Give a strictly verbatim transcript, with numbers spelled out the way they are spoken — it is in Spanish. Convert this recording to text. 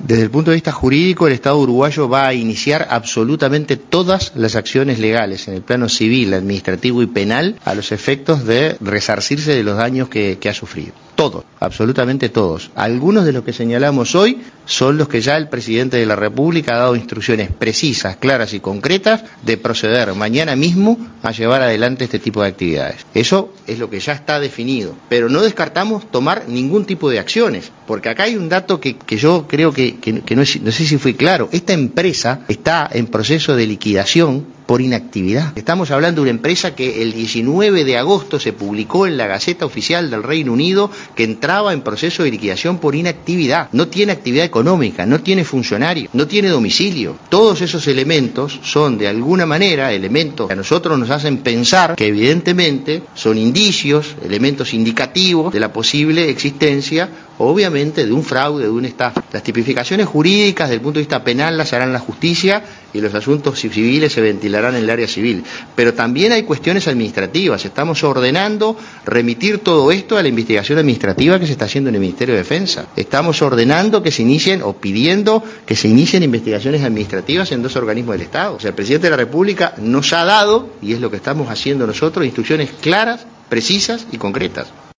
Desde el punto de vista jurídico, el Estado uruguayo va a iniciar absolutamente todas las acciones legales en el plano civil, administrativo y penal a los efectos de resarcirse de los daños que, que ha sufrido. Todos, absolutamente todos. Algunos de los que señalamos hoy son los que ya el presidente de la República ha dado instrucciones precisas, claras y concretas de proceder mañana mismo a llevar adelante este tipo de actividades. Eso es lo que ya está definido, pero no descartamos tomar ningún tipo de acciones, porque acá hay un dato que, que yo creo que, que, que no, es, no sé si fui claro. Esta empresa está en proceso de liquidación por inactividad. Estamos hablando de una empresa que el diecinueve de agosto se publicó en la Gaceta Oficial del Reino Unido que entraba en proceso de liquidación por inactividad. No tiene actividad económica, no tiene funcionario, no tiene domicilio. Todos esos elementos son de alguna manera elementos que a nosotros nos hacen pensar que evidentemente son indicios, elementos indicativos de la posible existencia, obviamente, de un fraude, de una estafa. Las tipificaciones jurídicas desde el punto de vista penal las harán la justicia y los asuntos civiles se ventilarán en el área civil. Pero también hay cuestiones administrativas. Estamos ordenando remitir todo esto a la investigación administrativa que se está haciendo en el Ministerio de Defensa. Estamos ordenando que se inicien o pidiendo que se inicien investigaciones administrativas en dos organismos del Estado. O sea, el presidente de la República nos ha dado, y es lo que estamos haciendo nosotros, instrucciones claras, precisas y concretas.